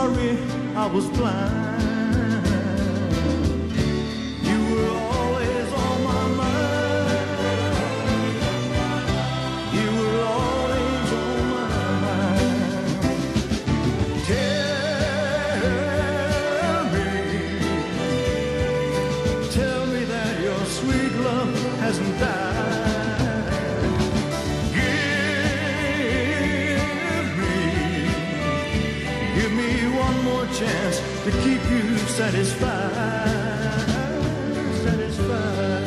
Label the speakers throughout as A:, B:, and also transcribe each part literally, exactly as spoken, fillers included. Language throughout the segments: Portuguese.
A: sorry I was blind. You were always on my mind. You were always on my mind. Tell me, tell me that your sweet love hasn't died. Give me, give me one more chance to keep you satisfied, satisfied.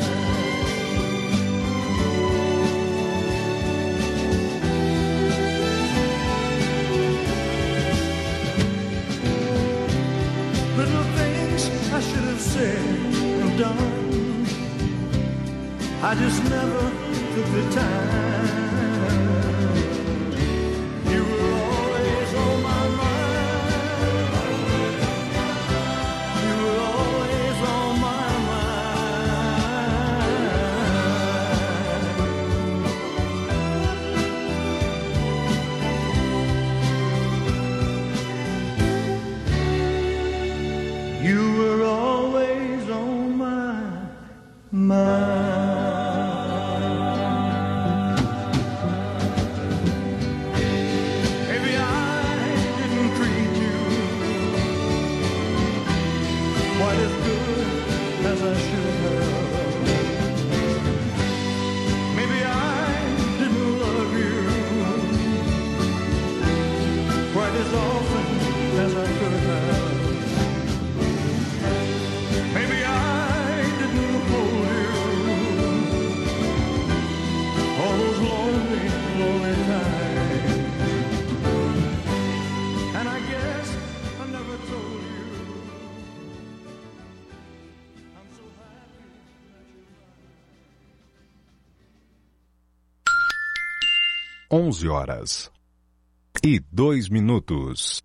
A: Little things I should have said and done, I just never took the time. You were always on my mind. You were always on my mind. You were always on my mind.
B: Onze horas e dois minutos.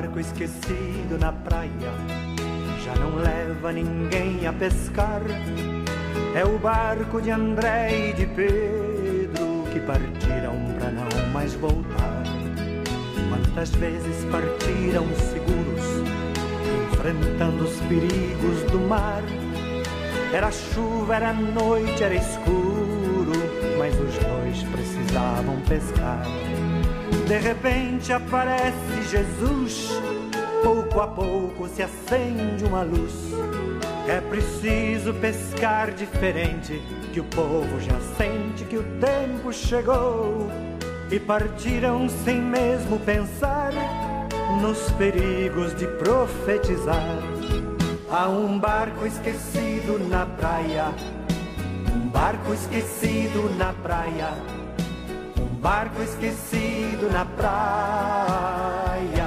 A: barco esquecido na praia já não leva ninguém a pescar. É o barco de André e de Pedro que partiram pra não mais voltar. Quantas vezes partiram seguros, enfrentando os perigos do mar. Era chuva, era noite, era escuro, mas os dois precisavam pescar. De repente aparece Jesus, pouco a pouco se acende uma luz. É preciso pescar diferente, que o povo já sente que o tempo chegou. E partiram sem mesmo pensar nos perigos de profetizar. Há um barco esquecido na praia, um barco esquecido na praia, um barco esquecido na praia.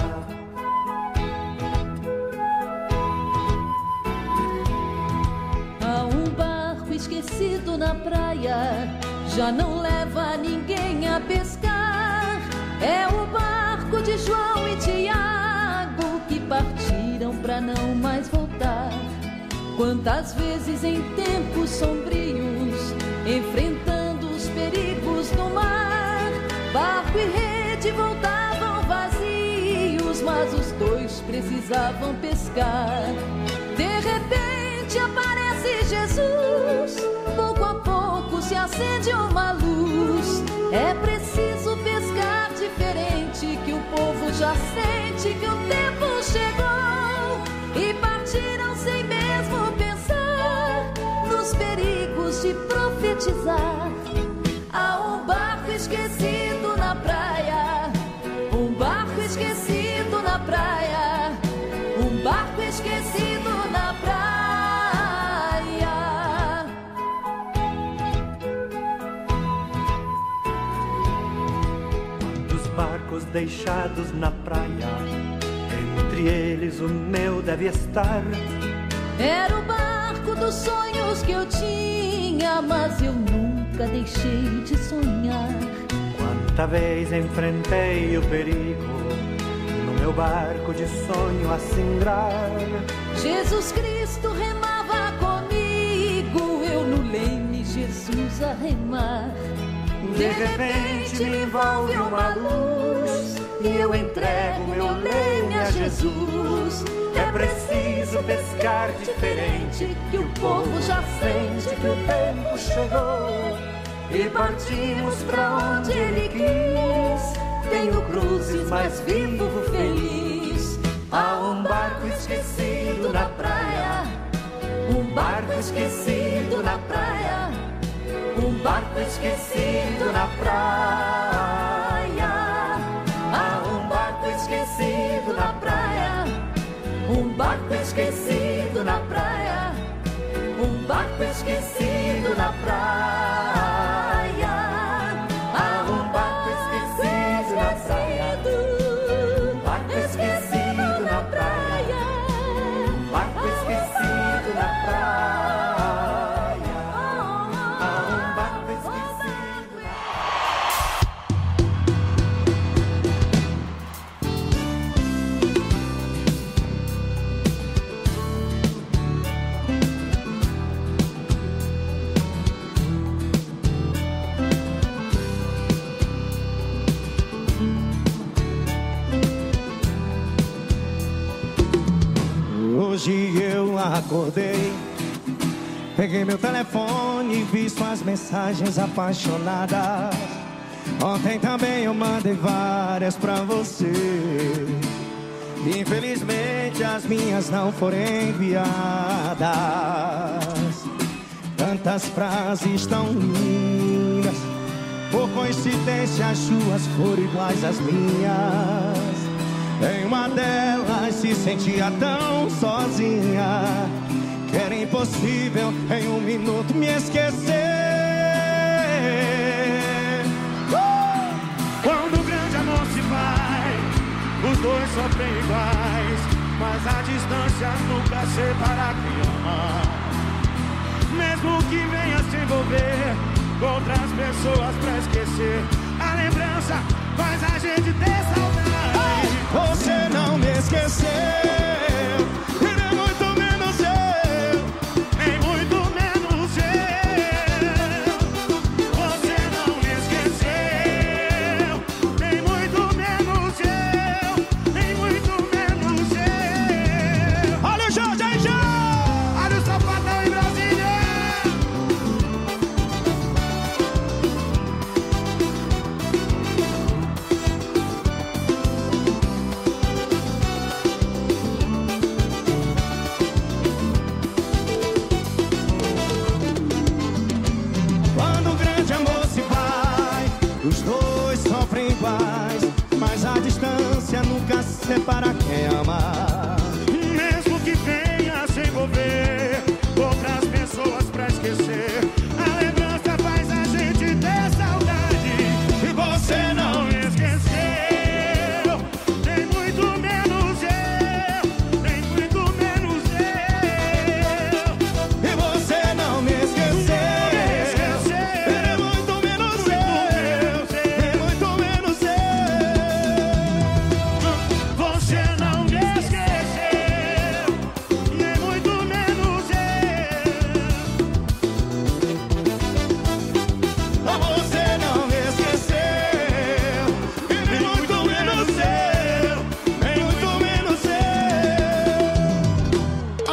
C: Há um barco esquecido na praia, já não leva ninguém a pescar. É o barco de João e Tiago que partiram pra não mais voltar. Quantas vezes em tempos sombrios, enfrentando os perigos do mar, barco e rede voltavam vazios, mas os dois precisavam pescar. De repente aparece Jesus, pouco a pouco se acende uma luz. É preciso pescar diferente, que o povo já sente que o tempo chegou. E partiram sem mesmo pensar nos perigos de profetizar. Há um barco esquecido na praia, um barco esquecido na praia, um barco esquecido na praia.
A: Quantos barcos deixados na praia, entre eles o meu deve estar.
C: Era o barco dos sonhos que eu tinha, mas eu nunca deixei de sonhar.
A: Quanta vez enfrentei o perigo no meu barco de sonho a singrar.
C: Jesus Cristo remava comigo, eu no leme, Jesus a remar.
A: De repente me envolve uma luz e eu entrego meu leme a Jesus. É preciso pescar diferente, que o povo já sente que o tempo chegou. E partimos pra onde Ele quis. Tenho cruzes, mas vivo feliz. Há um barco esquecido na praia, um barco esquecido na praia, um barco esquecido na praia. Há um barco esquecido na praia, um barco esquecido na praia, um barco esquecido na praia. Há um barco esquecido na praia, um barco esquecido na praia, um barco esquecido na praia. Há um barco esquecido na
D: Hoje eu acordei, peguei meu telefone e vi suas mensagens apaixonadas. Ontem também eu mandei várias pra você. Infelizmente as minhas não foram enviadas. Tantas frases tão lindas, por coincidência as suas foram iguais às minhas. Em uma delas se sentia tão sozinha que era impossível em um minuto me esquecer.
A: uh! Quando o grande amor se vai, os dois sofrem iguais, mas a distância nunca separa quem ama. Mesmo que venha se envolver com outras pessoas pra esquecer, a lembrança faz a gente ter saudade.
D: Você não me esqueceu, e nem muito menos eu, nem muito menos eu. Você não me esqueceu, nem muito menos eu, nem muito menos eu. Olha o Jorge aí, já! Olha o Sapatão em Brasília! Quando o grande amor se vai, os dois sofrem iguais, mas a distância nunca separa quem ama. Mesmo que venha se envolver outras pessoas pra esquecer, a lembrança faz a gente ter saudade. E você não me esqueceu, nem muito menos eu, nem muito menos eu. E você não me esqueceu, nem muito menos eu, nem muito menos eu. Você não me esqueceu, nem muito menos eu. Você não me esqueceu, e nem muito menos eu, nem muito menos eu. Oh!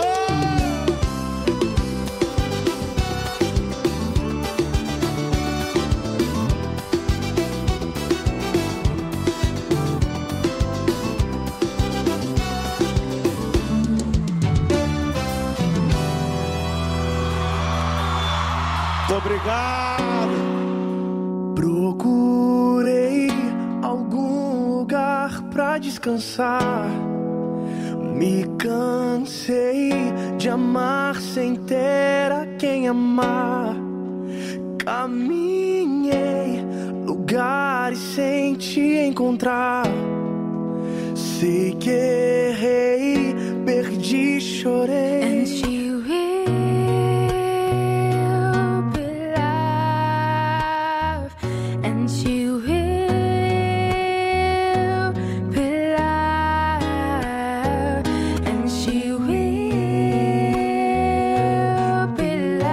D: Obrigado. Procurei algum lugar pra descansar. Me cansei de amar sem ter a quem amar. Caminhei lugares sem te encontrar. Sei que errei, perdi, chorei.
E: And she will be loved, and she will be loved, and she will be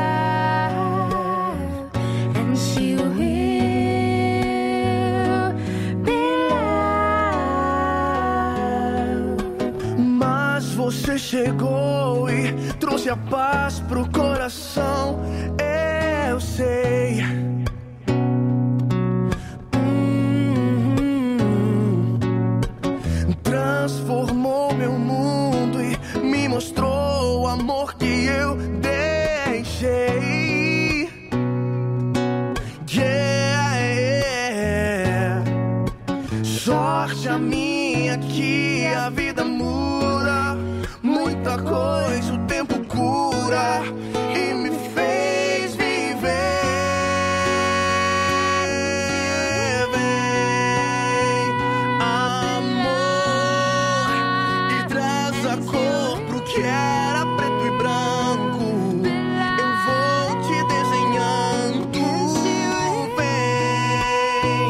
E: loved, and she will be loved.
D: Mas você chegou e trouxe a paz pro coração. Eu sei. Hum, transformou meu mundo e me mostrou o amor que eu deixei. Yeah, yeah. Sorte a minha que a vida muda, muita coisa o tempo cura e me fez viver. Vem, amor, e traz a cor pro que era preto e branco. Eu vou te desenhando. Vem,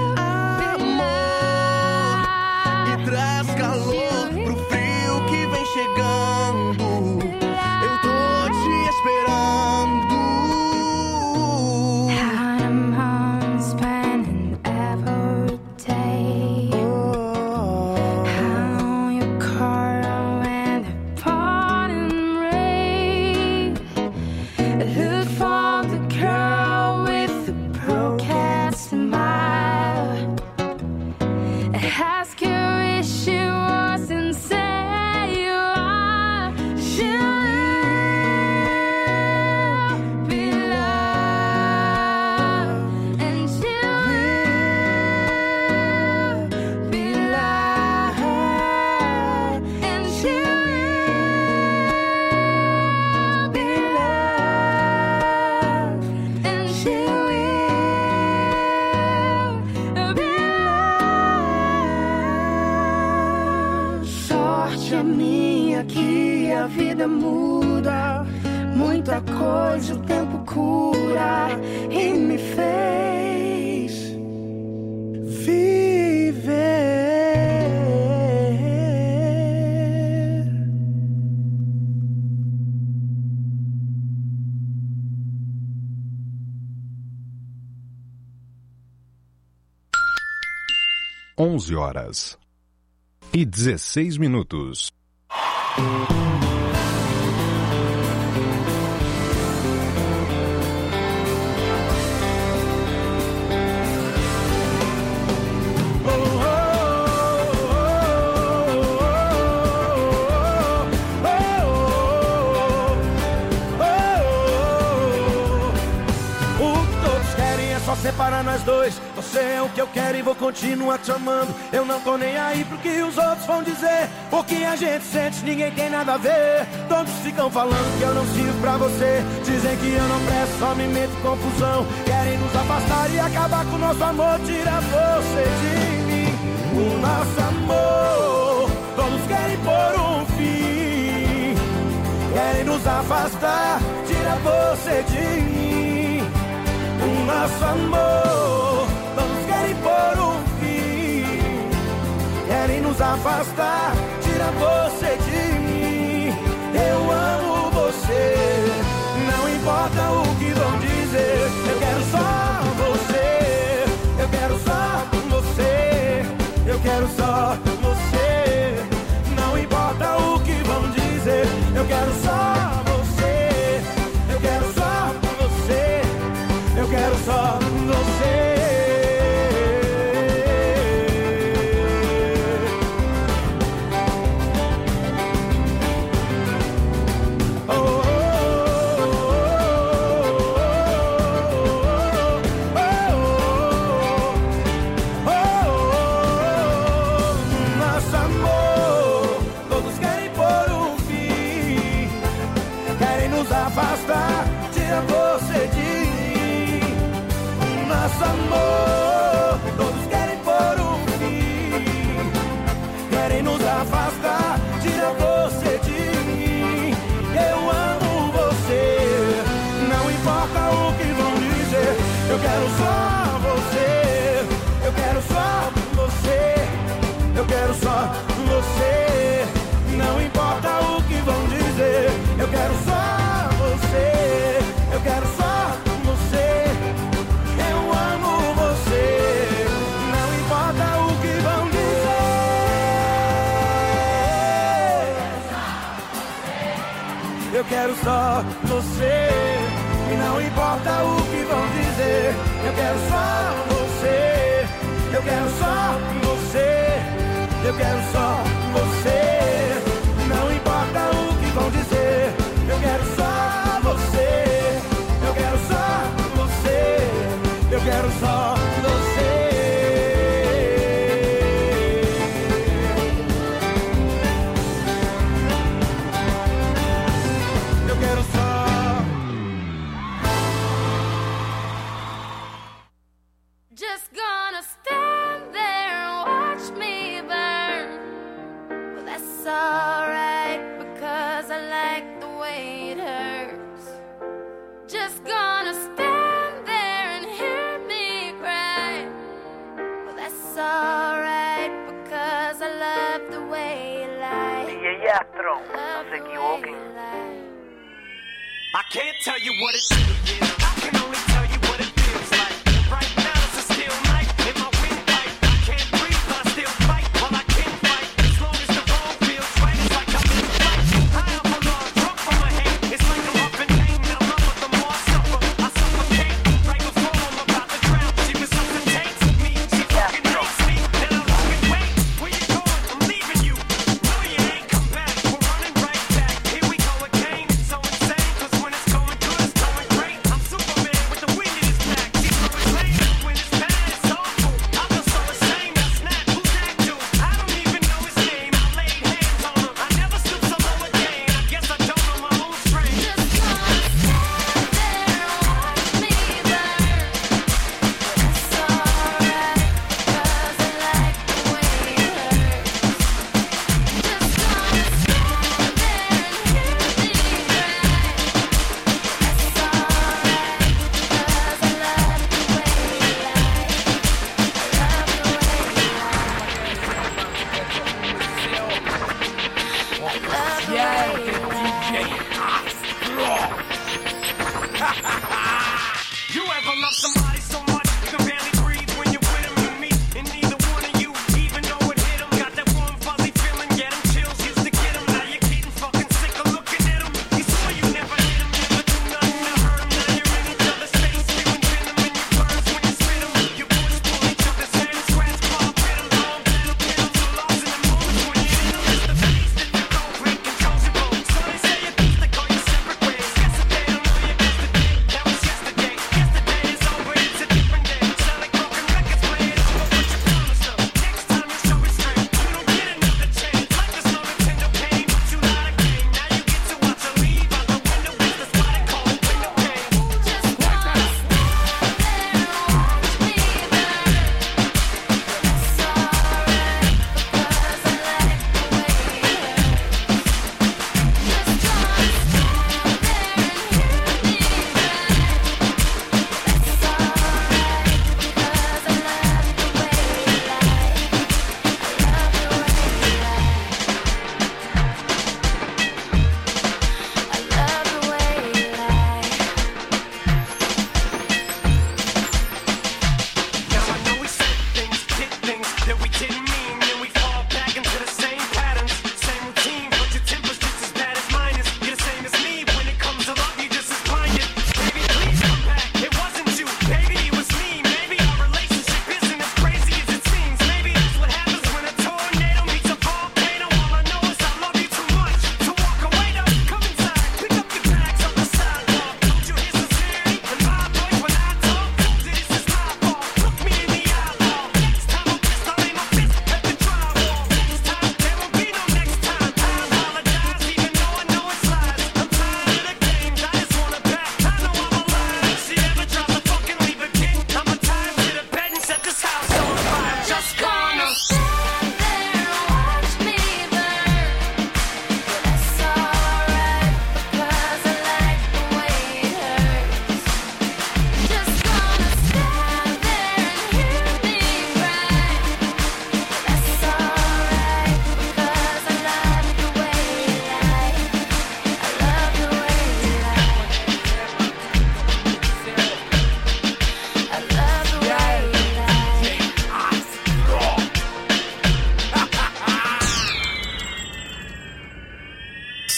D: amor, e traz calor pro frio que vem chegando. Eu tô te esperando.
E: I'm home spending every day. How you call when the pouring rain. Look for the girl with the broken smile. Ask her if she was and say you are. She will be loved, and she will be loved, and she will be loved, and she will be loved.
D: Sorte a minha que a vida muda, muita coisa o tempo cura e me fez viver.
B: onze horas e dezesseis minutos.
D: Separa nós dois, você é o que eu quero e vou continuar te amando. Eu não tô nem aí pro que os outros vão dizer. O que a gente sente, ninguém tem nada a ver. Todos ficam falando que eu não sirvo pra você. Dizem que eu não presto, só me meto em confusão. Querem nos afastar e acabar com o nosso amor. Tira você de mim, o nosso amor. Todos querem pôr um fim. Querem nos afastar, tira você de mim, o nosso amor. Todos querem pôr um fim. Querem nos afastar, tira você de mim. Eu amo você, não importa o que vão dizer. Eu quero só você, eu quero só você, eu quero só você. Não importa o que vão dizer. Eu quero só você, eu quero só você, eu quero só você. Nosso amor, todos querem pôr um fim. Querem nos afastar, tira você de mim. Eu amo você, não importa o que vão dizer. Eu quero só você, eu quero só você, eu quero só você. Não importa o que vão dizer. Eu quero só você, eu quero só você. Eu amo você, não importa o que vão dizer. Eu quero só você, e não importa o que vão dizer. Eu quero só você, eu quero só você, eu quero só você. Não importa o que vão dizer. Eu quero só você, eu quero só você, eu quero só você. Eu quero só.
E: Just gonna stand there and watch me burn. Well, that's alright, because I like the way it hurts. Just gonna stand there and hear me cry. Well, that's alright, because I love the way you lie.
F: D J Astro, no se equivoquen.
G: I can't tell you what it is. I can only tell you what it feels like. Right now it's a steel knife in my windpipe. I can't breathe, but I still fight. While I can't fight, as long as the road feels right, it's like I'm in flight. High up along, drunk from my head. It's like I'm up in pain, and I'm up, but the more I suffer, I suffocate. Right before I'm about to drown, she resuscitates me. She fucking hates me, then I fucking wait. Where you going? I'm leaving you. No, you ain't come back. We're running right back. Here we go again. It's so insane, 'cause when it's going good, it's going great. I'm Superman with the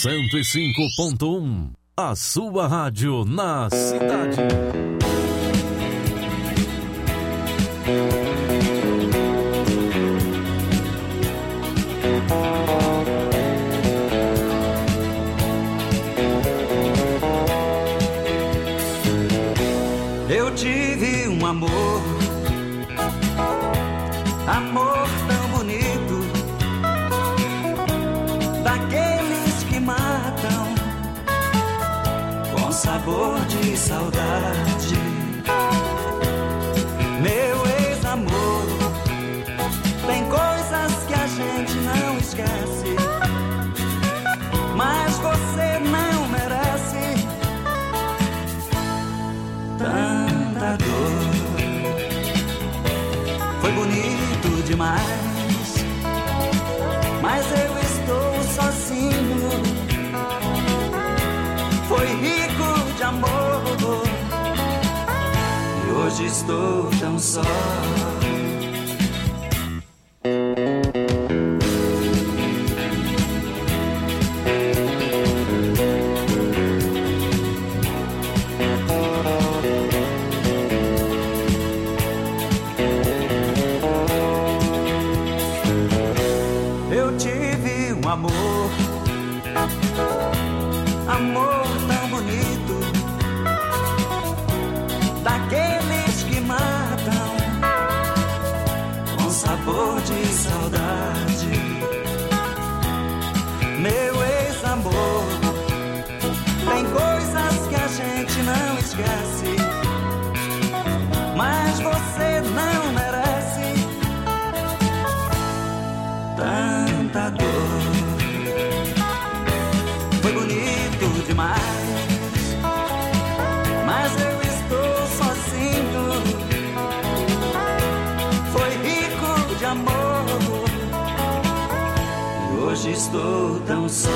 H: cento e cinco ponto um, a sua rádio na cidade.
I: Eu tive um amor, amor tão bonito, daqueles que matam com sabor de saudade. Meu ex-amor, tem coisas que a gente não esquece, mas você não merece tanta dor. Foi bonito demais, mas eu estou sozinho. Foi rico de amor e hoje estou tão só. Amor, amor tão bonito, daqueles que matam com sabor de saudade. Meu ex-amor, tem coisas que a gente não esquece, mas você não merece tanta dor. Foi bonito demais, mas eu estou sozinho. Foi rico de amor e hoje estou tão só.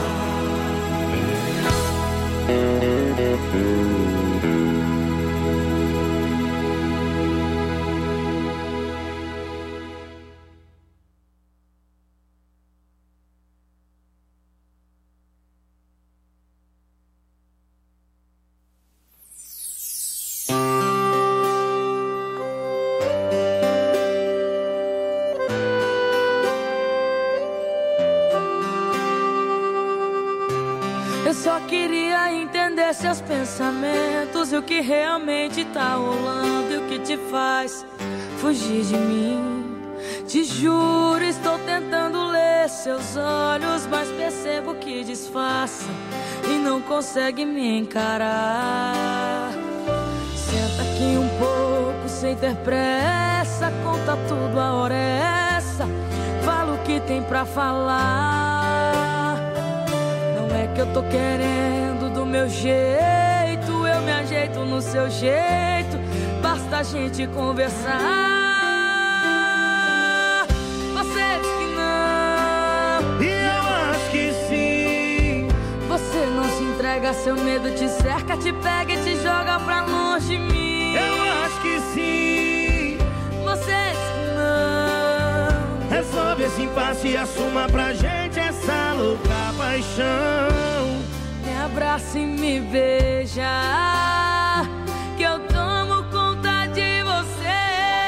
J: Só queria entender seus pensamentos e o que realmente tá rolando e o que te faz fugir de mim. Te juro, estou tentando ler seus olhos, mas percebo que disfarça e não consegue me encarar. Senta aqui um pouco sem ter pressa, conta tudo, a hora é essa. Fala o que tem pra falar. É que eu tô querendo do meu jeito, eu me ajeito no seu jeito, basta a gente conversar. Você diz que não,
D: e eu acho que sim.
J: Você não se entrega, seu medo te cerca, te pega e te joga pra longe de mim.
D: Eu acho que sim.
J: Você diz que não.
D: Resolve esse impasse e assuma pra gente essa louca paixão.
J: Me abraça e me beija, que eu tomo conta de você.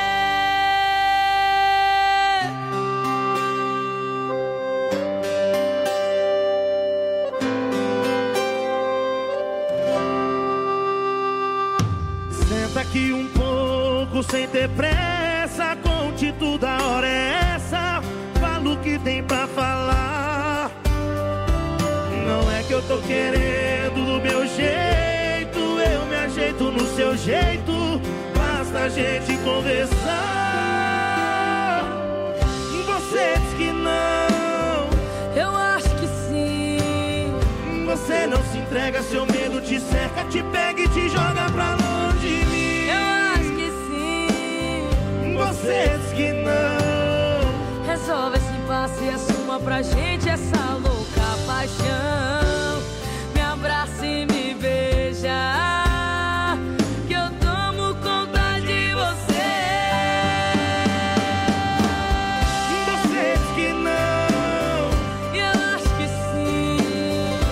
D: Senta aqui um pouco sem ter pressa, conte tudo, a hora é essa. Fala o que tem pra falar. Não é que eu tô querendo do meu jeito, eu me ajeito no seu jeito, basta a gente conversar. Você diz que não,
J: eu acho que sim.
D: Você não se entrega, seu medo te cerca, te pega e te joga pra longe de mim.
J: Eu acho que sim.
D: Você diz que não.
J: Resolve esse impasse e assuma pra gente essa louca paixão. Me abraça e me beija, que eu tomo conta de você.
D: Você diz que não,
J: eu acho que sim.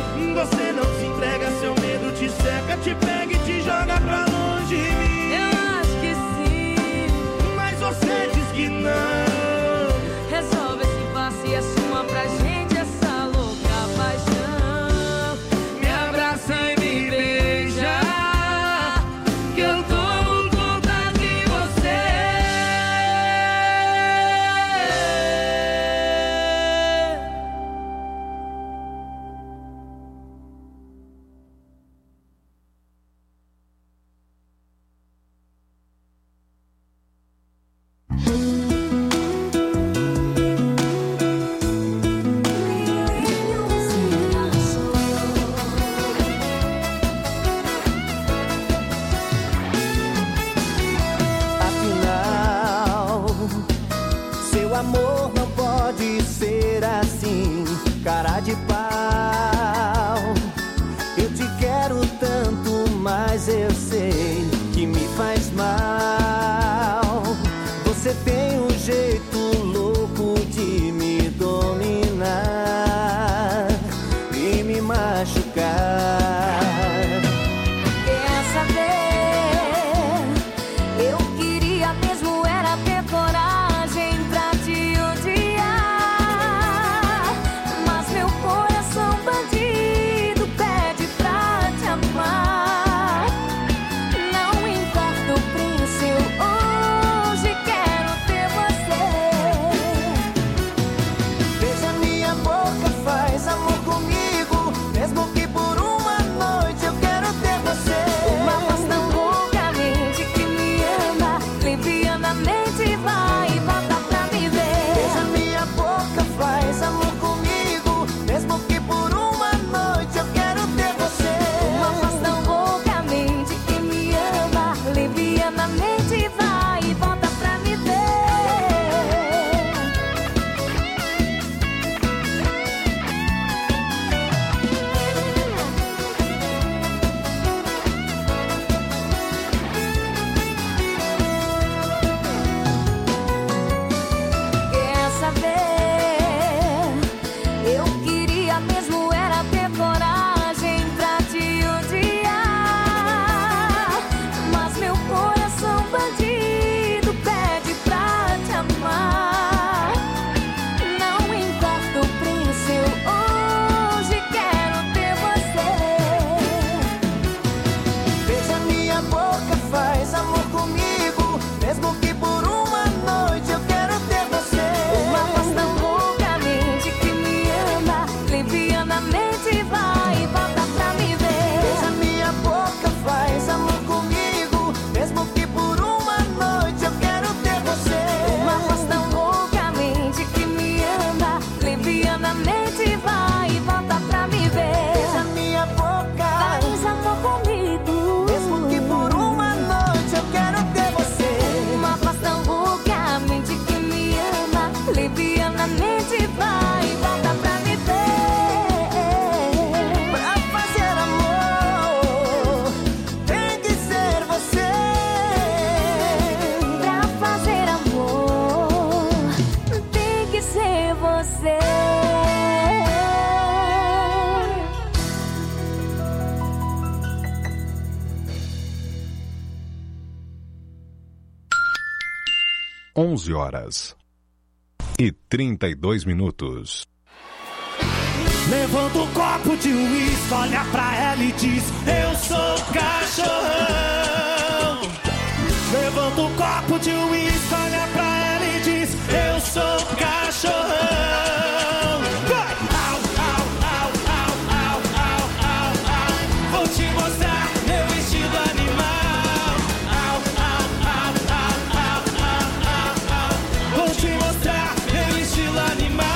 B: onze horas e trinta e dois minutos.
D: Levanta um copo de uísque, olha pra ela e diz: eu sou cachorrão. Levanta um copo de uísque, olha pra ela e diz: eu sou cachorrão. Vai! Au, au, au, au, au, au, au, au. Vou te mostrar meu estilo animal. Au, au, au, au, au, au, au, au. Vou te mostrar meu estilo animal.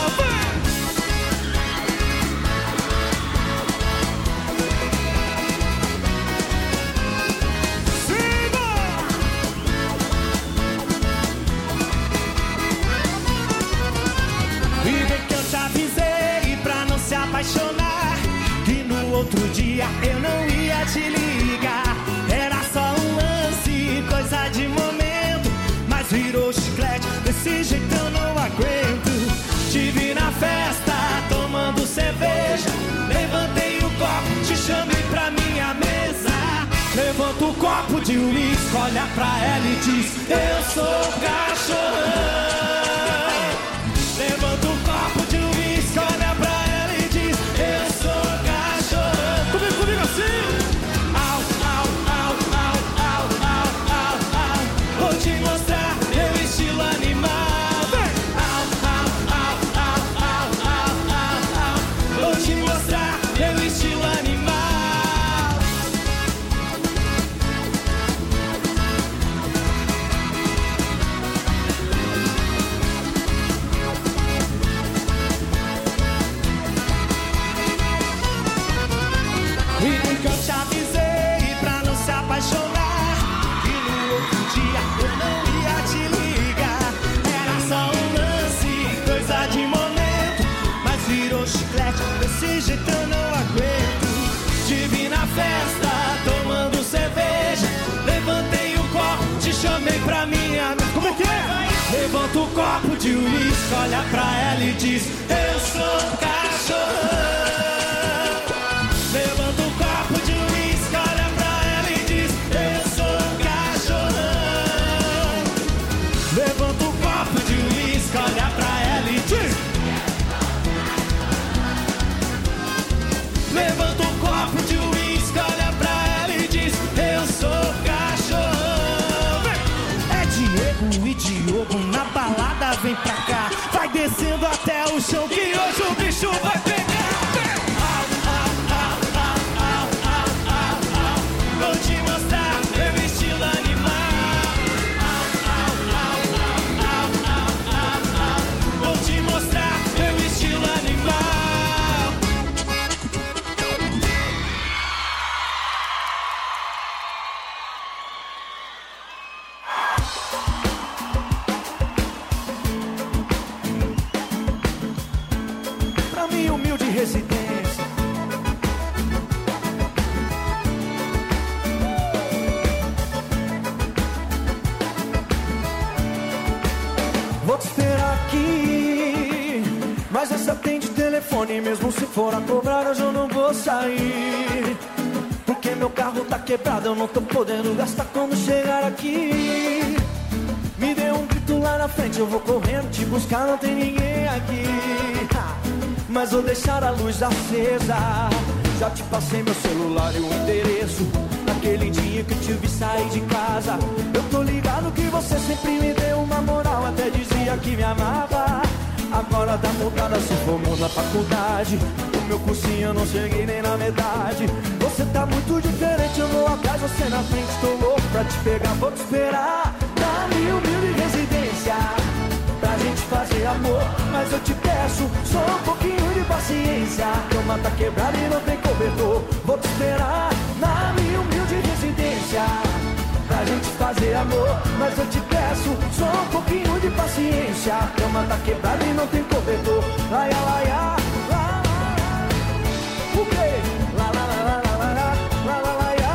D: Apaixonar, que no outro dia eu não ia te ligar. Era só um lance, coisa de momento, mas virou chiclete, desse jeito eu não aguento. Te vi na festa, tomando cerveja, levantei o copo, te chamei pra minha mesa. Levanta o copo de uísque, olha pra ela e diz: eu sou cachorrão. Levanta o copo de uísque, olha pra ela. Desse jeito eu não aguento. Te vi na festa, tomando cerveja, levantei o copo, te chamei pra minha. Como é que é? Levanta o copo de uísque, olha pra ela e diz: eu sou cachorrão. Levanta o copo de uísque, olha pra ela e diz: eu sou cachorrão. Levanta o copo de uísque, olha pra ela e diz: levanta um copo de uísque, olha pra ela e diz: eu sou cachorrão. É Diego e Diogo na balada, vem pra cá. Vai descendo até o chão que hoje o bicho vai pegar. Au, au, au, au, au, au, au, au. Vou te mostrar meu estilo animal. Au, au, au, au, au, au, au. Vou te mostrar meu estilo animal. Residência. Vou te esperar aqui, mas essa tem de telefone. Mesmo se for a cobrar, hoje eu não vou sair, porque meu carro tá quebrado, eu não tô podendo gastar quando chegar aqui. Me dê um grito lá na frente, eu vou correndo te buscar, não tem ninguém aqui. Mas vou deixar a luz acesa. Já te passei meu celular e o endereço. Naquele dia que eu te vi sair de casa, eu tô ligado que você sempre me deu uma moral, até dizia que me amava. Agora tá mudada, se formou na faculdade. O meu cursinho eu não cheguei nem na metade. Você tá muito diferente, eu vou atrás, você na frente. Tô louco pra te pegar, vou te esperar na minha humilde residência, pra gente fazer amor, mas eu te peço só um pouquinho de paciência. A cama tá quebrada e não tem cobertor. Vou te esperar na minha humilde residência, pra gente fazer amor, mas eu te peço só um pouquinho de paciência. A cama tá quebrada e não tem cobertor. Laia, laia, lá, lá. O quê? Lá, lá, lá, lá, lá, lá, lá, lá, laia.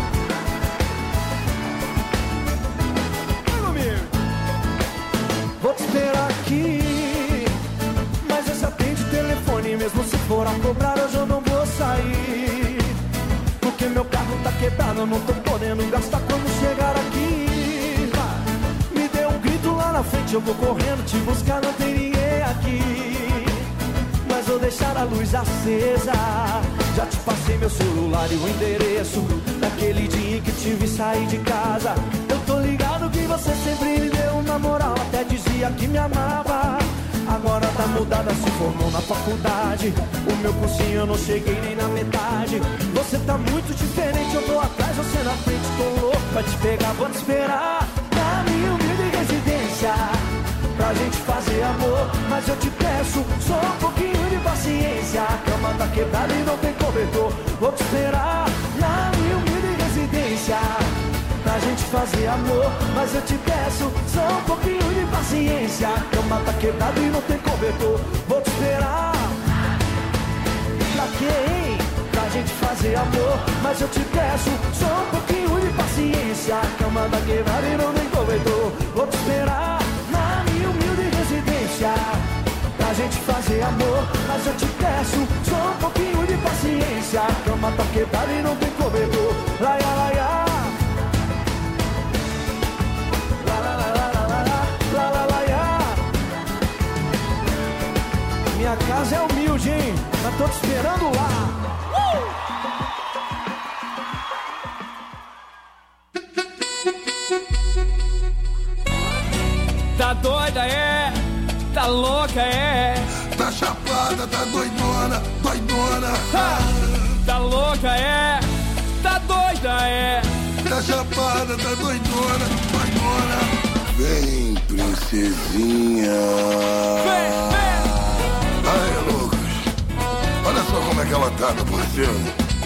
D: Vem comigo. Vou te esperar aqui, mas essa tem de telefone. Mesmo se for a cobrar, hoje eu não vou sair, porque meu carro tá quebrado, eu não tô podendo gastar quando chegar aqui. Me dê um grito lá na frente, eu vou correndo te buscar, não tem ninguém aqui. Mas vou deixar a luz acesa. Já te passei meu celular e o endereço daquele dia em que te vi sair de casa. Eu tô ligado que você sempre me deu uma moral, até dizia que me amava. Agora tá mudada, se formou na faculdade. O meu cursinho eu não cheguei nem na metade. Você tá muito diferente, eu tô atrás, você na frente. Tô louco pra te pegar, vou te esperar na minha humilde residência pra gente fazer amor. Mas eu te peço só um pouquinho de paciência. A cama tá quebrada e não tem cobertor. Vou te esperar na minha humilde residência pra gente fazer amor. Mas eu te peço só um pouquinho de paciência. A cama tá quebrada e não tem cobertor. Vou te esperar. Pra quê, hein? Pra gente fazer amor. Mas eu te peço só um pouquinho de paciência. A cama tá quebrada e não tem cobertor. Vou te esperar na minha humilde residência pra gente fazer amor. Mas eu te peço só um pouquinho de paciência. A cama tá quebrada e não tem cobertor. Laia, laia. Minha casa é humilde, hein? Mas tô te esperando lá. Uh!
K: Tá doida, é? Tá louca, é?
L: Tá chapada, tá doidona, doidona.
K: Ha! Tá louca, é? Tá doida, é?
L: Tá chapada, tá doidona, doidona. Vem, princesinha.
K: Vem, vem.
L: Ai, Lucas, olha só como é que ela tá, meu parceiro.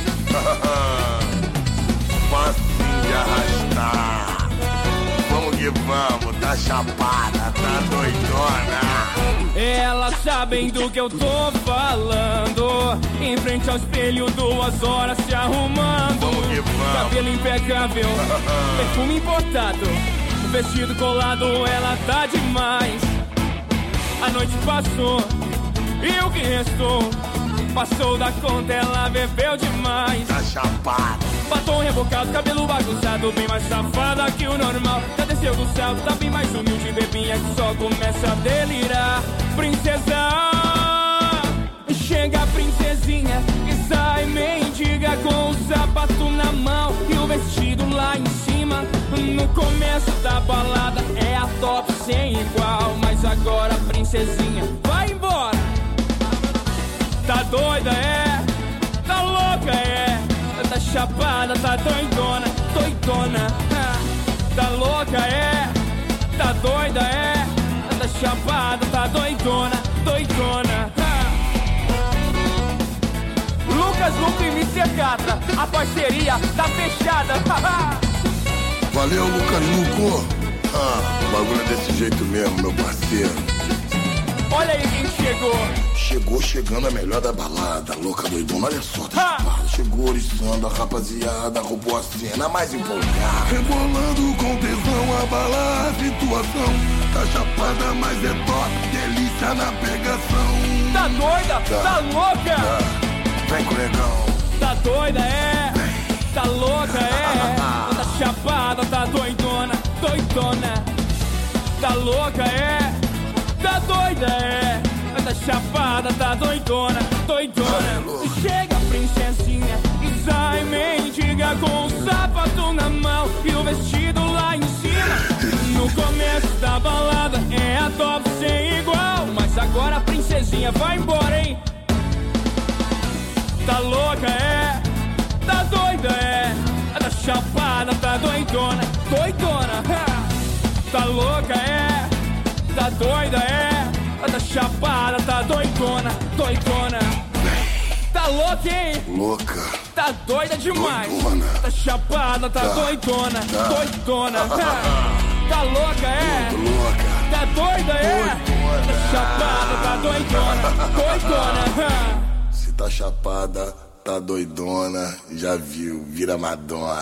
L: Facinho de arrastar. Vamos que vamos, tá chapada, tá doidona.
K: Elas sabem do que eu tô falando. Em frente ao espelho, duas horas se arrumando.
L: Vamos que vamos.
K: Cabelo impecável, perfume importado, vestido colado, ela tá demais. A noite passou e o que restou passou da conta, ela bebeu demais.
L: Tá chapada.
K: Batom rebocado, cabelo bagunçado, bem mais safada que o normal. Já desceu do céu, tá bem mais humilde, bebinha que só começa a delirar. Princesa, chega a princesinha e sai mendiga com o sapato na mão e o vestido lá em cima. No começo da balada é a top sem igual, mas agora a princesinha vai embora. Tá doida, é? Tá louca, é? Tá chapada, tá doidona, doidona. Tá louca, é? Tá doida, é? Tá chapada, tá doidona, doidona. Lucas, Luca e Mister Catra, a parceria tá fechada.
L: Valeu, Lucas Luco. Ah, o bagulho é desse jeito mesmo, meu parceiro.
K: Olha aí quem chegou.
L: Chegou chegando a melhor da balada, louca doidona, olha só, tá chapada. Chegou oriçando a rapaziada, roubou a cena mais empolgada. Rebolando com tesão, abalar a situação. Tá chapada, mas é top, delícia na pegação.
K: Tá doida? Tá, tá louca?
L: Tá. Vem com o negão.
K: Tá doida, é? Vem. Tá louca, é? Tá chapada, tá doidona, doidona. Tá louca, é? Tá doida, é? Tá chapada, tá doidona, doidona. Chega a princesinha e sai mendiga com o sapato na mão e o vestido lá em cima. No começo da balada é a top sem igual, mas agora a princesinha vai embora, hein? Tá louca, é? Tá doida, é? Tá chapada, tá doidona, doidona. Tá louca, é? Tá doida, é? Tá chapada, tá doidona, doidona. Tá louca, hein?
L: Louca.
K: Tá doida demais.
L: Doidona.
K: Tá chapada, tá, tá doidona, tá. doidona. Tá louca, é?
L: Louca.
K: Tá doida, é?
L: Doidona.
K: Tá chapada, tá doidona, doidona.
L: Se tá chapada, tá doidona, já viu, vira Madonna.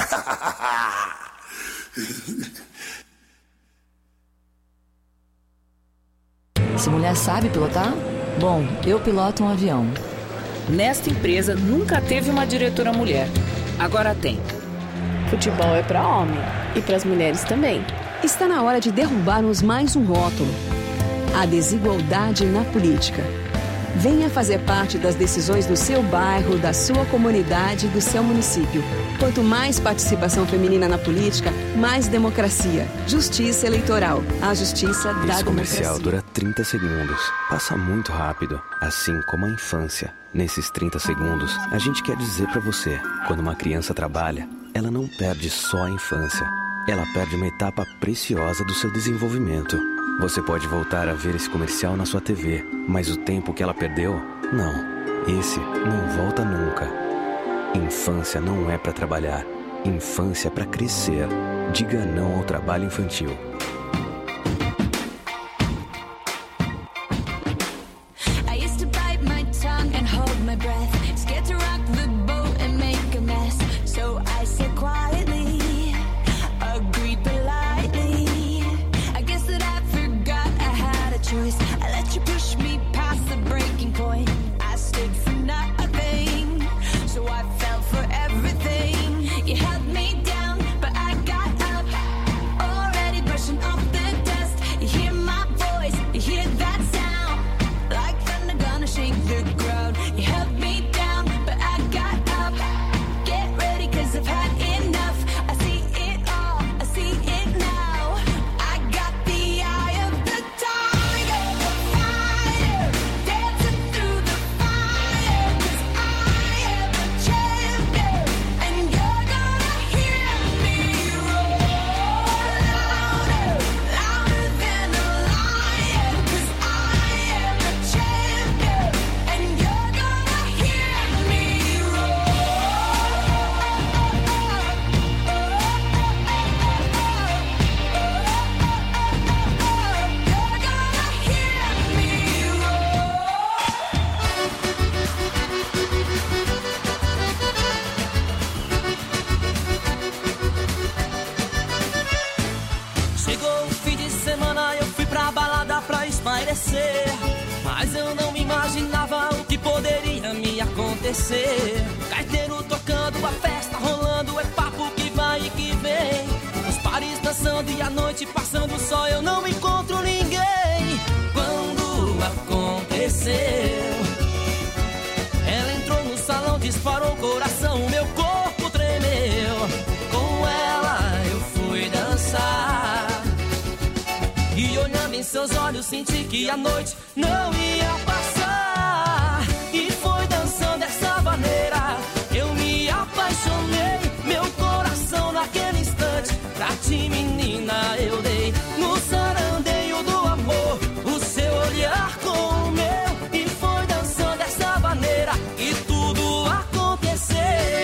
M: Essa mulher sabe pilotar? Bom, eu piloto um avião.
N: Nesta empresa nunca teve uma diretora mulher. Agora tem.
O: Futebol é pra homem e pras mulheres também. Está na hora de derrubarmos mais um rótulo: a desigualdade na política. Venha fazer parte das decisões do seu bairro, da sua comunidade, do seu município. Quanto mais participação feminina na política, mais democracia. Justiça Eleitoral. A justiça da
P: Esse comercial
O: democracia.
P: dura trinta segundos. Passa muito rápido, assim como a infância. Nesses trinta segundos, a gente quer dizer pra você: quando uma criança trabalha, ela não perde só a infância. Ela perde uma etapa preciosa do seu desenvolvimento. Você pode voltar a ver esse comercial na sua T V, mas o tempo que ela perdeu, não. Esse não volta nunca. Infância não é pra trabalhar. Infância é pra crescer. Diga não ao trabalho infantil.
Q: I used to bite my tongue and hold my breath, scared to rock the boat and make a mess. So I said quietly, agreed politely. I guess that I forgot I had a choice. I let you push me past the breaking point. I stood for nothing, so I fell for everything. You held me down, but I got up, already brushing off the dust. You hear my voice, you hear that sound, like thunder gonna shake the ground. You held me down, but I got up. Get ready, cause I've had enough. I see it all, I see it now. I got the eye of the tiger, the fighter, dancing through the fire. Cause I am a champion, and you're gonna hear me roar louder, louder than a lion. Cause I am a champion, and you're gonna hear me
I: Chegou o fim de semana, eu fui pra balada pra espairecer. Mas eu não me imaginava o que poderia me acontecer. Carteiro tocando, a festa rolando, é papo que vai e que vem. Os pares dançando e a noite passando, só eu não encontro ninguém. Quando aconteceu, ela entrou no salão, disparou o coração, o meu corpo tremeu. Com ela eu fui dançar, e olhando em seus olhos senti que a noite não ia passar. E foi dançando dessa maneira, eu me apaixonei. Meu coração naquele instante, pra ti menina eu dei. No sarandeio do amor, o seu olhar com o meu. E foi dançando dessa maneira, e tudo aconteceu.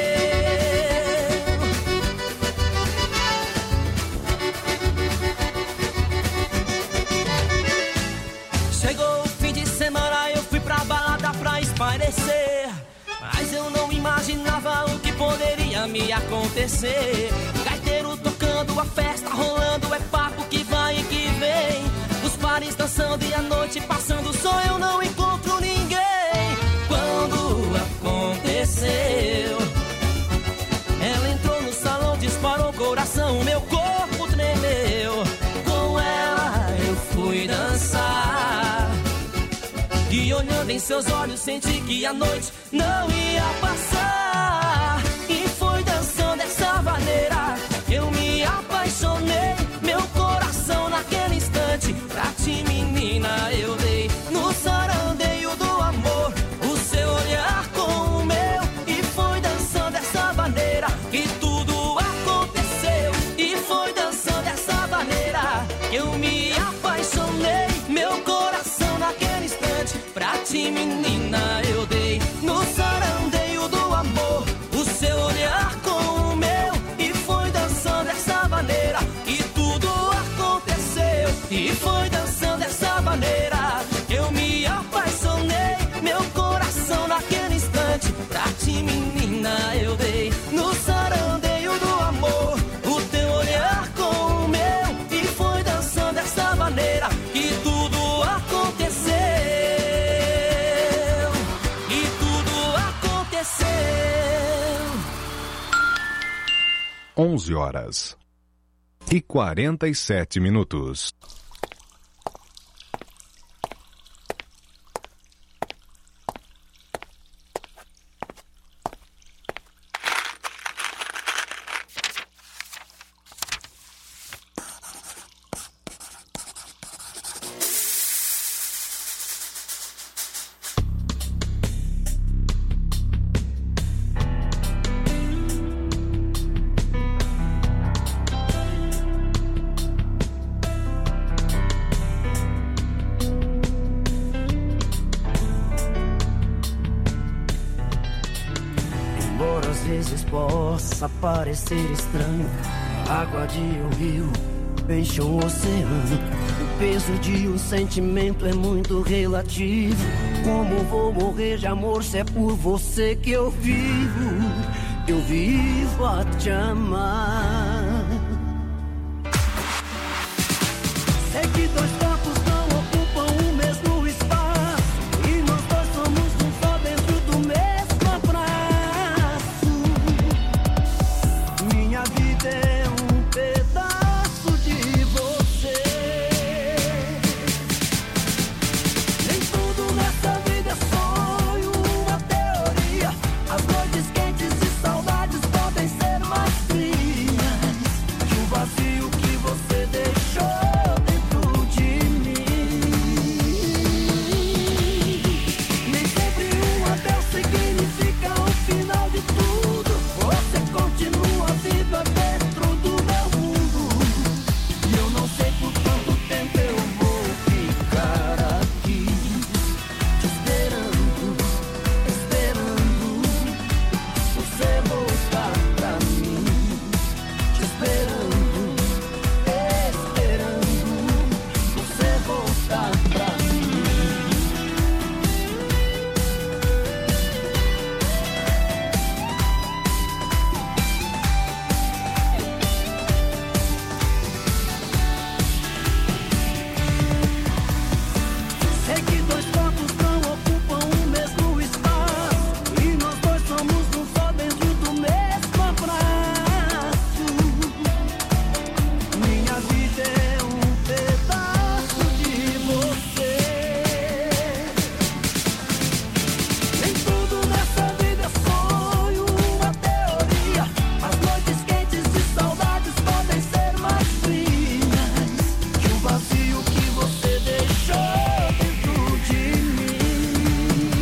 I: Chegou o fim de semana, eu fui pra balada pra espairecer. Mas eu não imaginava o que poderia me acontecer. Gaiteiro tocando, a festa rolando, é papo que vai e que vem. Os pares dançando e a noite passando, só eu não encontro ninguém. Quando aconteceu, ela entrou no salão, disparou o coração, o meu corpo tremeu. Com ela eu fui dançar, e olhando em seus olhos senti que a noite não ia passar. E foi dançando dessa maneira, eu me apaixonei. Meu coração naquele instante, pra ti menina eu dei. No sarandeio do amor, o seu olhar com o meu. E foi dançando dessa maneira, e tudo aconteceu. E foi dançando dessa maneira, eu me apaixonei. Meu coração naquele instante, pra ti menina eu dei. No sarandeio do amor, o seu olhar com o meu. E foi dançando dessa maneira, e tudo aconteceu. E foi dançando dessa maneira, eu me apaixonei. Meu coração naquele instante, pra ti menina eu dei. No sarandeio do amor, o teu olhar com o meu. E foi dançando dessa maneira, e tudo aconteceu. E tudo aconteceu.
B: onze horas. e quarenta e sete minutos.
R: Parecer estranho, a água de um rio enche um oceano. O peso de um sentimento é muito relativo. Como vou morrer de amor se é por você que eu vivo? Eu vivo a te amar. Sei que dois corpos não ocupam o mesmo espaço, e nós dois somos um só dentro do mesmo abraço. Minha vida é um pedaço de você. Nem tudo nessa vida é sonho, uma teoria. As noites quentes e saudades podem ser mais frias que o vazio que você deixou dentro de mim. Nem sempre um adeus significa o final de tudo. Você continua viva dentro do meu mundo, e eu não sei por quanto tempo eu vou ficar aqui te esperando, esperando você voltar pra mim, te esperando, esperando você voltar pra mim. Sei que dois corpos não ocupam o mesmo espaço, e nós dois somos um só dentro do mesmo abraço. Minha vida é um pedaço de você. Nem tudo nessa vida é sonho, uma teoria. As noites quentes de saudades podem ser mais frias que o vazio que você deixou dentro de mim.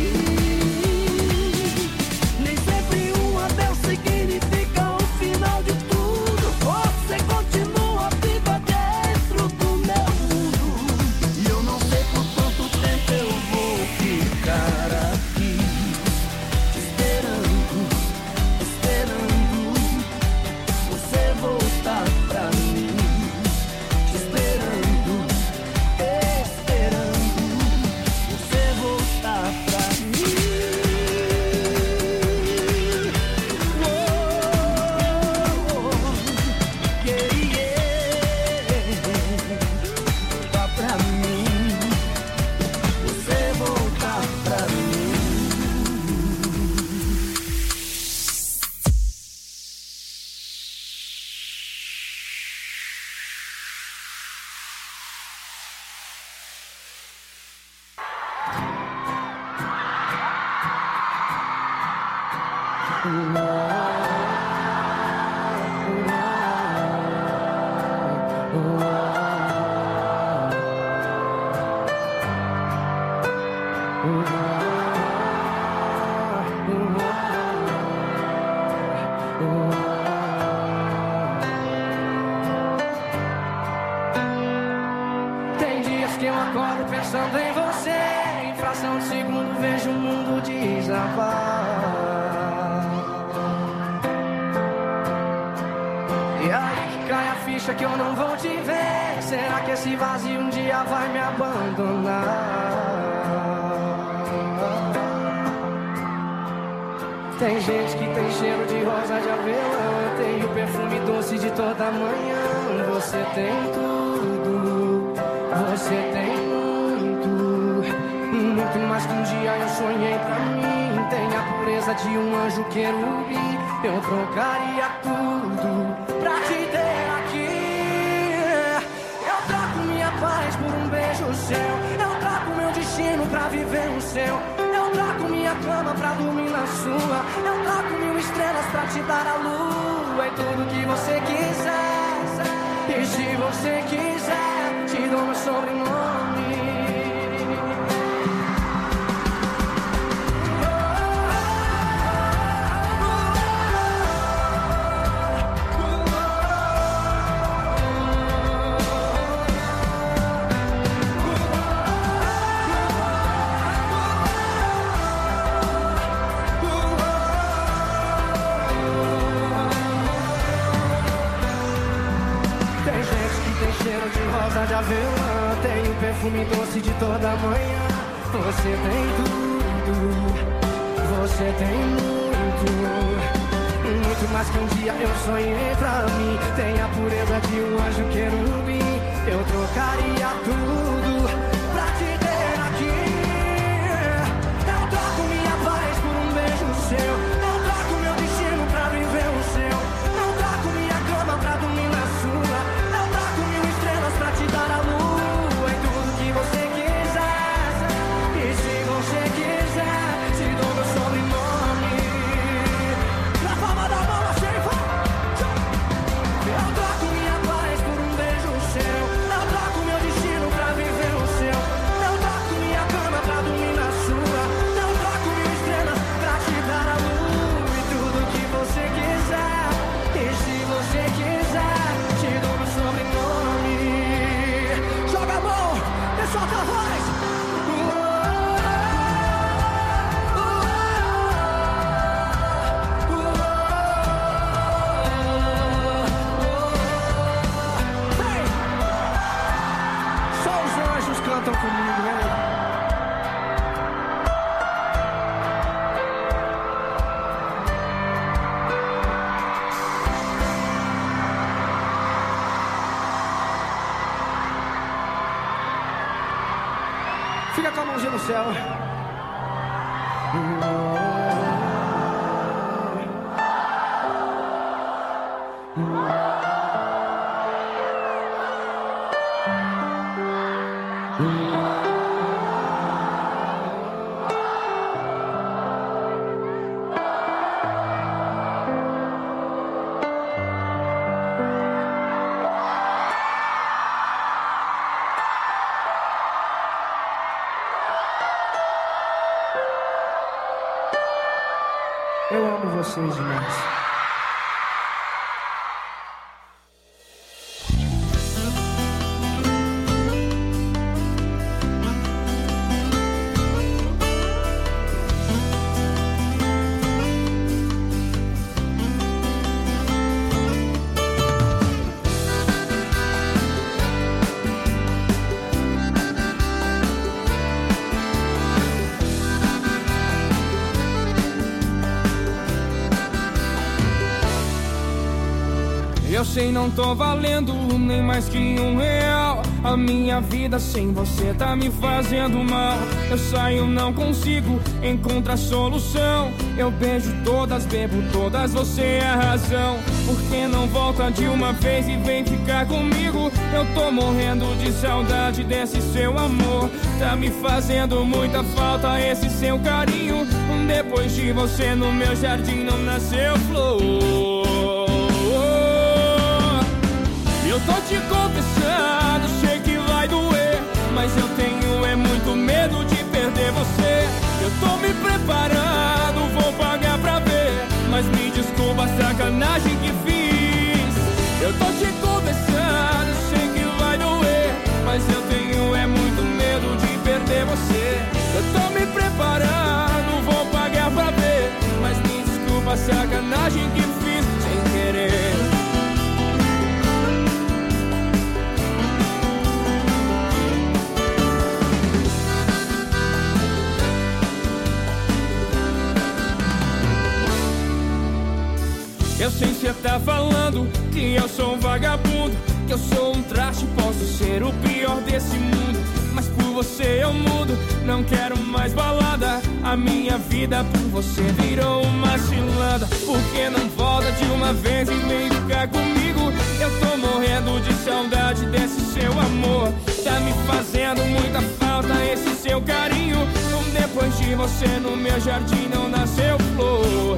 R: Nem sempre um adeus significa o final de tudo. Você continua viva dentro do meu mundo, e eu não sei por quanto tempo eu vou ficar aqui te esperando, esperando você voltar pra mim, te esperando, esperando você voltar pra mim. Oh, yeah, yeah. Voltar pra mim, você voltar pra mim. Tem dias que eu acordo pensando em você, em fração de segundo vejo o mundo desabar. E aí que cai a ficha que eu não vou te ver. Será que esse vazio um dia vai me abandonar? Tem gente que tem cheiro de rosa de avelã, eu tenho perfume doce de toda manhã. Você tem tudo, você tem muito, muito mais que um dia eu sonhei pra mim. Tem a pureza de um anjo querubim, eu trocaria tudo pra te ter aqui. beijo seu. Eu troco meu destino pra viver o seu. Eu troco minha cama pra dormir na sua. Eu troco mil estrelas pra te dar a lua. E tudo que você quiser. E se você quiser, te dou meu sobrenome. Cheiro de rosa de avelã, tem o perfume doce de toda manhã. Você tem tudo, você tem muito, muito mais que um dia eu sonhei pra mim. Tem a pureza de um anjo querubim. Eu trocaria tudo pra te ter aqui. Eu troco minha paz por um beijo seu. Eu troco meu destino pra viver o seu. Eu troco minha cama pra dormir na sua. Pra te dar a lua e tudo que você quiser. E se você quiser, te dou meu sobrenome. Na palma da mão, assim, eu troco minha paz por um beijo seu. Eu troco meu destino pra viver o seu. Eu troco minha cama pra dormir na sua. Eu troco mil estrelas pra te dar a lua e tudo que você quiser. E se você quiser, te dou meu sobrenome. Joga a mão e solta a voz. Hey. Só os anjos cantam comigo, hein? Fica com a mãozinha no céu. Eu amo vocês demais.
K: Eu sei, não tô valendo nem mais que um real. A minha vida sem você tá me fazendo mal. Eu saio, não consigo encontrar solução. Eu beijo todas, bebo todas, você é a razão. Por que não volta de uma vez e vem ficar comigo? Eu tô morrendo de saudade desse seu amor. Tá me fazendo muita falta esse seu carinho. Depois de você no meu jardim não nasceu flor. Eu tô te confessando, sei que vai doer, mas eu tenho é muito medo de perder você. Eu tô me preparando, vou pagar pra ver, mas me desculpa a sacanagem que fiz. Eu tô te confessando, sei que vai doer, mas eu tenho é muito medo de perder você. Eu tô me preparando, vou pagar pra ver, mas me desculpa a sacanagem que fiz sem querer. Eu sei cê tá falando que eu sou um vagabundo, que eu sou um traste, posso ser o pior desse mundo. Mas por você eu mudo, não quero mais balada. A minha vida por você virou uma cilada. Por que não volta de uma vez e vem ficar comigo? Eu tô morrendo de saudade desse seu amor. Tá me fazendo muito de você no meu jardim não nasceu flor.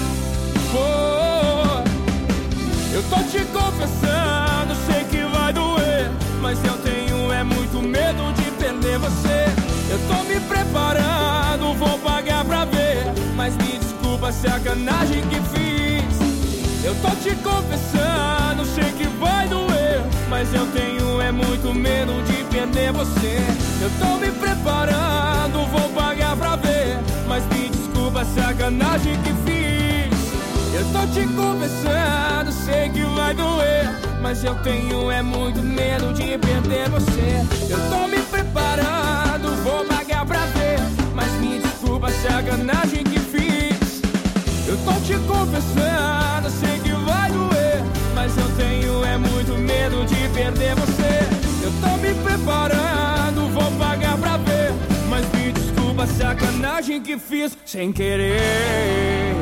K: Oh, eu tô te confessando, sei que vai doer, mas eu tenho é muito medo de perder você. Eu tô me preparando, vou pagar pra ver, mas me desculpa a sacanagem que fiz. Eu tô te confessando, sei que vai doer, mas eu tenho é muito medo de perder você. Eu tô me preparando, vou pagar pra ver, mas me desculpa a sacanagem que fiz. Eu tô te confessando, sei que vai doer, mas eu tenho é muito medo de perder você. Eu tô me preparando, vou pagar pra ver, mas me desculpa a sacanagem que fiz. Eu tô te confessando, sei que vai doer, mas eu tenho é muito medo de perder você. Eu tô me preparando, vou pagar pra ver, mas me desculpa a sacanagem que fiz sem querer.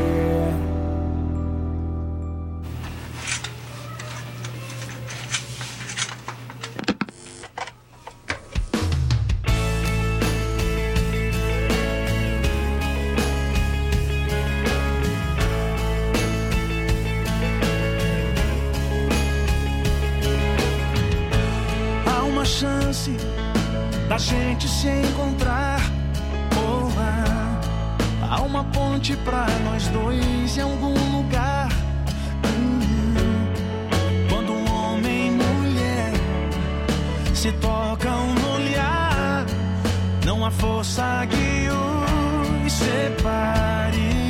D: Da gente se encontrar, porra. Há uma ponte pra nós dois em algum lugar. Hum, quando um homem e mulher se tocam no olhar, não há força que os separe.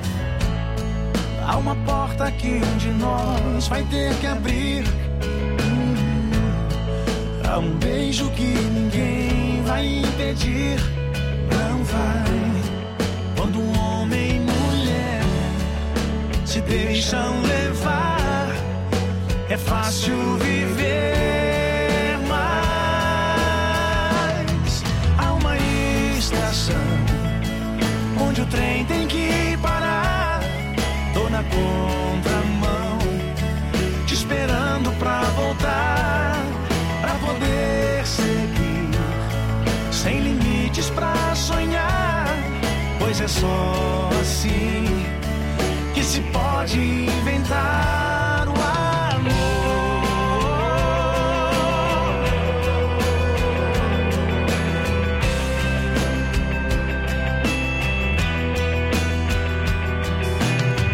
D: Há uma porta que um de nós vai ter que abrir. Há um beijo que ninguém vai impedir. Não vai. Quando um homem e mulher se deixam levar, é fácil viver. Mas há uma estação onde o trem tem que parar. Tô na contramão, te esperando pra voltar, pra poder seguir, sem limites pra sonhar. Pois é só assim que se pode inventar.